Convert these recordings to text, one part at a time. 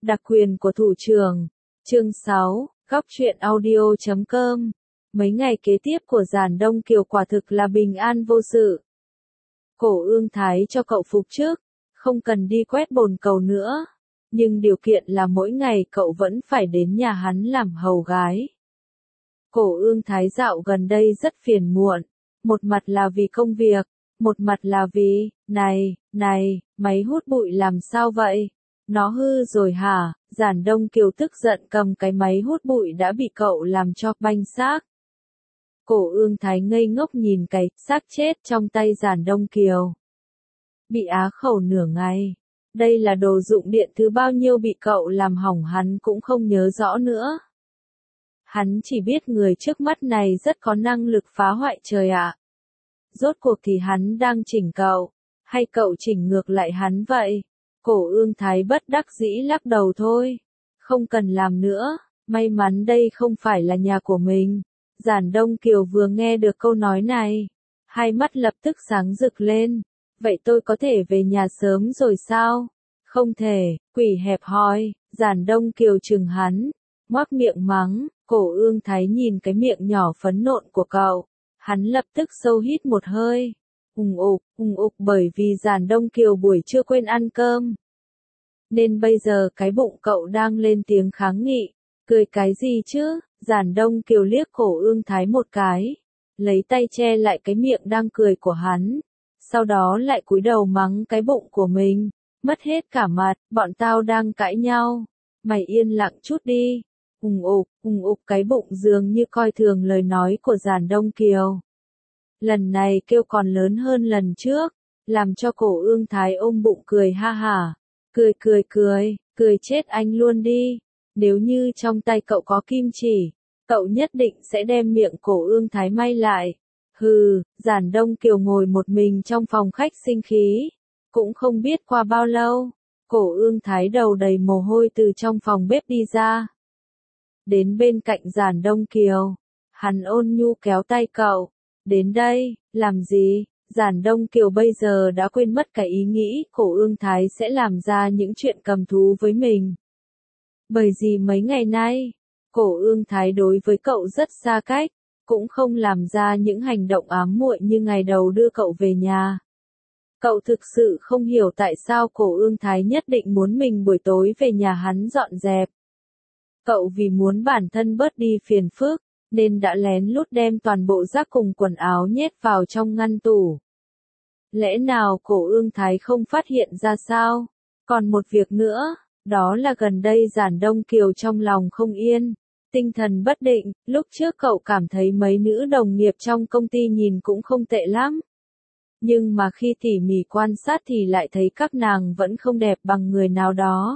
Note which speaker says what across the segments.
Speaker 1: Đặc quyền của thủ trưởng. Chương 6, góc truyện audio.com. Mấy ngày kế tiếp của Giản Đông Kiều quả thực là bình an vô sự. Cổ Ương Thái cho cậu phục trước, không cần đi quét bồn cầu nữa. Nhưng điều kiện là mỗi ngày cậu vẫn phải đến nhà hắn làm hầu gái. Cổ Ương Thái dạo gần đây rất phiền muộn. Một mặt là vì công việc, một mặt là vì, này, máy hút bụi làm sao vậy? Nó hư rồi hả? Giản Đông Kiều tức giận cầm cái máy hút bụi đã bị cậu làm cho banh xác. Cổ Ương Thái ngây ngốc nhìn cái xác chết trong tay Giản Đông Kiều. Bị á khẩu nửa ngày. Đây là đồ dụng điện thứ bao nhiêu bị cậu làm hỏng hắn cũng không nhớ rõ nữa. Hắn chỉ biết người trước mắt này rất có năng lực phá hoại trời ạ. Rốt cuộc thì hắn đang chỉnh cậu, hay cậu chỉnh ngược lại hắn vậy? Cổ Ương Thái bất đắc dĩ lắc đầu thôi. Không cần làm nữa, may mắn đây không phải là nhà của mình. Giản Đông Kiều vừa nghe được câu nói này, hai mắt lập tức sáng rực lên. Vậy tôi có thể về nhà sớm rồi sao? Không thể, quỷ hẹp hòi. Giản Đông Kiều trừng hắn, ngoác miệng mắng. Cổ Ương Thái nhìn cái miệng nhỏ phấn nộn của cậu, hắn lập tức sâu hít một hơi. Ùng ục bởi vì Giản Đông Kiều buổi trưa quên ăn cơm. Nên bây giờ cái bụng cậu đang lên tiếng kháng nghị. Cười cái gì chứ? Giản Đông Kiều liếc Cổ Ương Thái một cái, lấy tay che lại cái miệng đang cười của hắn. Sau đó lại cúi đầu mắng cái bụng của mình. Mất hết cả mặt, bọn tao đang cãi nhau. Mày yên lặng chút đi. Ùng ục cái bụng dường như coi thường lời nói của Giản Đông Kiều. Lần này kêu còn lớn hơn lần trước, làm cho Cổ Ương Thái ôm bụng cười ha hả. Cười chết anh luôn đi. Nếu như trong tay cậu có kim chỉ, cậu nhất định sẽ đem miệng Cổ Ương Thái may lại. Hừ, Giản Đông Kiều ngồi một mình trong phòng khách sinh khí. Cũng không biết qua bao lâu, Cổ Ương Thái đầu đầy mồ hôi từ trong phòng bếp đi ra. Đến bên cạnh Giản Đông Kiều, hắn ôn nhu kéo tay cậu. Đến đây, làm gì? Giản Đông Kiều bây giờ đã quên mất cái ý nghĩ Cổ Ương Thái sẽ làm ra những chuyện cầm thú với mình. Bởi vì mấy ngày nay, Cổ Ương Thái đối với cậu rất xa cách, cũng không làm ra những hành động ám muội như ngày đầu đưa cậu về nhà. Cậu thực sự không hiểu tại sao Cổ Ương Thái nhất định muốn mình buổi tối về nhà hắn dọn dẹp. Cậu vì muốn bản thân bớt đi phiền phức, nên đã lén lút đem toàn bộ rác cùng quần áo nhét vào trong ngăn tủ. Lẽ nào Cổ Ương Thái không phát hiện ra sao? Còn một việc nữa, đó là gần đây Giản Đông Kiều trong lòng không yên, tinh thần bất định. Lúc trước cậu cảm thấy mấy nữ đồng nghiệp trong công ty nhìn cũng không tệ lắm. Nhưng mà khi tỉ mỉ quan sát thì lại thấy các nàng vẫn không đẹp bằng người nào đó.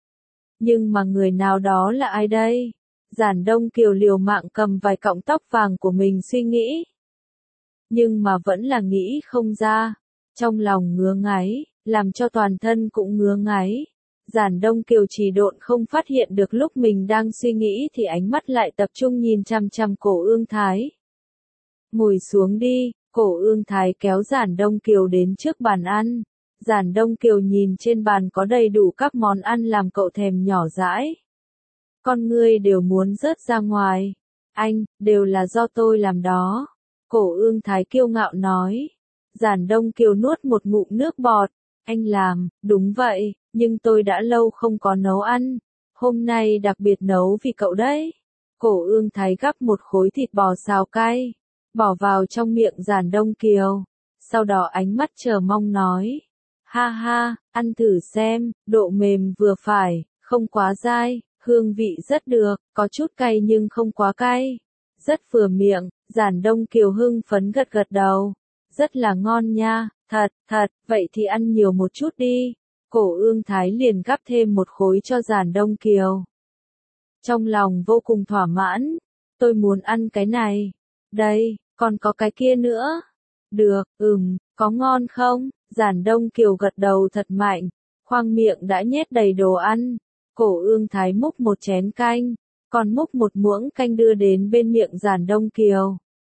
Speaker 1: Nhưng mà người nào đó là ai đây? Giản Đông Kiều liều mạng cầm vài cọng tóc vàng của mình suy nghĩ. Nhưng mà vẫn là nghĩ không ra. Trong lòng ngứa ngáy, làm cho toàn thân cũng ngứa ngáy. Giản Đông Kiều chỉ độn không phát hiện được lúc mình đang suy nghĩ thì ánh mắt lại tập trung nhìn chằm chằm Cổ Ương Thái. Ngồi xuống đi. Cổ Ương Thái kéo Giản Đông Kiều đến trước bàn ăn. Giản Đông Kiều nhìn trên bàn có đầy đủ các món ăn làm cậu thèm nhỏ dãi. Con ngươi đều muốn rớt ra ngoài. Anh, đều là do tôi làm đó. Cổ Ương Thái kiêu ngạo nói. Giản Đông Kiều nuốt một ngụm nước bọt. Anh làm, đúng vậy, nhưng tôi đã lâu không có nấu ăn. Hôm nay đặc biệt nấu vì cậu đấy. Cổ Ương Thái gắp một khối thịt bò xào cay, bỏ vào trong miệng Giản Đông Kiều. Sau đó ánh mắt chờ mong nói. Ha ha, ăn thử xem, độ mềm vừa phải, không quá dai, hương vị rất được, có chút cay nhưng không quá cay. Rất vừa miệng. Giản Đông Kiều hưng phấn gật gật đầu. Rất là ngon nha, thật, vậy thì ăn nhiều một chút đi. Cổ Ương Thái liền gắp thêm một khối cho Giản Đông Kiều. Trong lòng vô cùng thỏa mãn. Tôi muốn ăn cái này. Đây, còn có cái kia nữa. Được, có ngon không? Giản Đông Kiều gật đầu thật mạnh. Khoang miệng đã nhét đầy đồ ăn. Cổ Ương Thái múc một chén canh, còn múc một muỗng canh đưa đến bên miệng Giản Đông Kiều.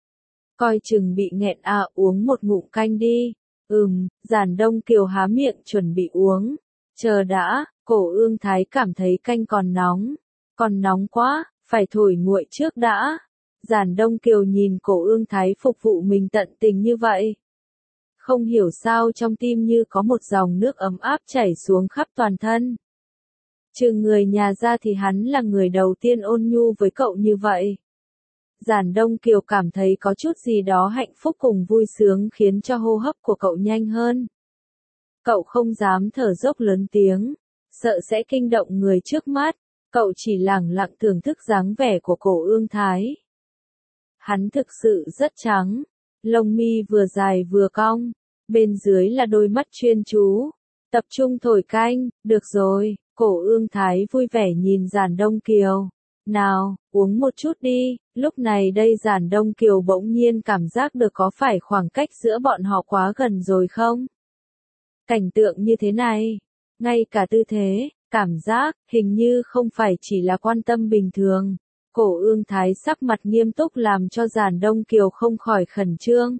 Speaker 1: Coi chừng bị nghẹn uống một ngụm canh đi. Giản Đông Kiều há miệng chuẩn bị uống. Chờ đã, Cổ Ương Thái cảm thấy canh còn nóng quá, phải thổi nguội trước đã. Giản Đông Kiều nhìn Cổ Ương Thái phục vụ mình tận tình như vậy. Không hiểu sao trong tim như có một dòng nước ấm áp chảy xuống khắp toàn thân. Trừ người nhà ra thì hắn là người đầu tiên ôn nhu với cậu như vậy. Giản Đông Kiều cảm thấy có chút gì đó hạnh phúc cùng vui sướng khiến cho hô hấp của cậu nhanh hơn. Cậu không dám thở dốc lớn tiếng, sợ sẽ kinh động người trước mắt, cậu chỉ lẳng lặng thưởng thức dáng vẻ của Cổ Ương Thái. Hắn thực sự rất trắng, lông mi vừa dài vừa cong, bên dưới là đôi mắt chuyên chú, tập trung thổi canh, được rồi, Cổ Ương Thái vui vẻ nhìn Giản Đông Kiều. Nào, uống một chút đi, lúc này đây Giản Đông Kiều bỗng nhiên cảm giác được có phải khoảng cách giữa bọn họ quá gần rồi không? Cảnh tượng như thế này, ngay cả tư thế, cảm giác, hình như không phải chỉ là quan tâm bình thường. Cổ Ương Thái sắc mặt nghiêm túc làm cho Giản Đông Kiều không khỏi khẩn trương.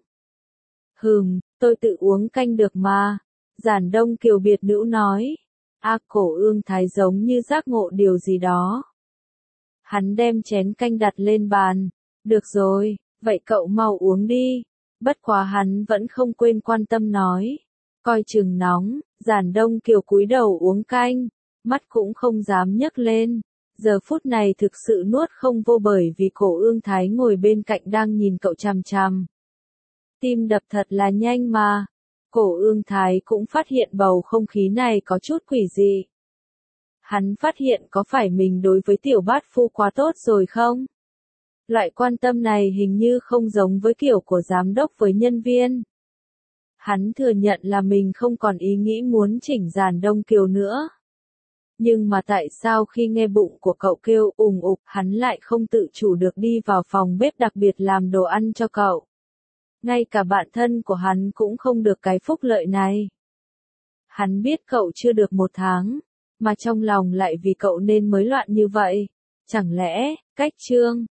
Speaker 1: Tôi tự uống canh được mà. Giản Đông Kiều biệt nữ nói. Cổ Ương Thái giống như giác ngộ điều gì đó. Hắn đem chén canh đặt lên bàn. Được rồi, vậy cậu mau uống đi. Bất quá hắn vẫn không quên quan tâm nói. Coi chừng nóng, Giản Đông Kiều cúi đầu uống canh, mắt cũng không dám nhấc lên. Giờ phút này thực sự nuốt không vô bởi vì Cổ Ương Thái ngồi bên cạnh đang nhìn cậu chằm chằm. Tim đập thật là nhanh mà. Cổ Ương Thái cũng phát hiện bầu không khí này có chút quỷ dị. Hắn phát hiện có phải mình đối với tiểu bát phu quá tốt rồi không? Loại quan tâm này hình như không giống với kiểu của giám đốc với nhân viên. Hắn thừa nhận là mình không còn ý nghĩ muốn chỉnh Giản Đông Kiều nữa. Nhưng mà tại sao khi nghe bụng của cậu kêu ùng ục, hắn lại không tự chủ được đi vào phòng bếp đặc biệt làm đồ ăn cho cậu. Ngay cả bạn thân của hắn cũng không được cái phúc lợi này. Hắn biết cậu chưa được 1 tháng, mà trong lòng lại vì cậu nên mới loạn như vậy. Chẳng lẽ, cách Trương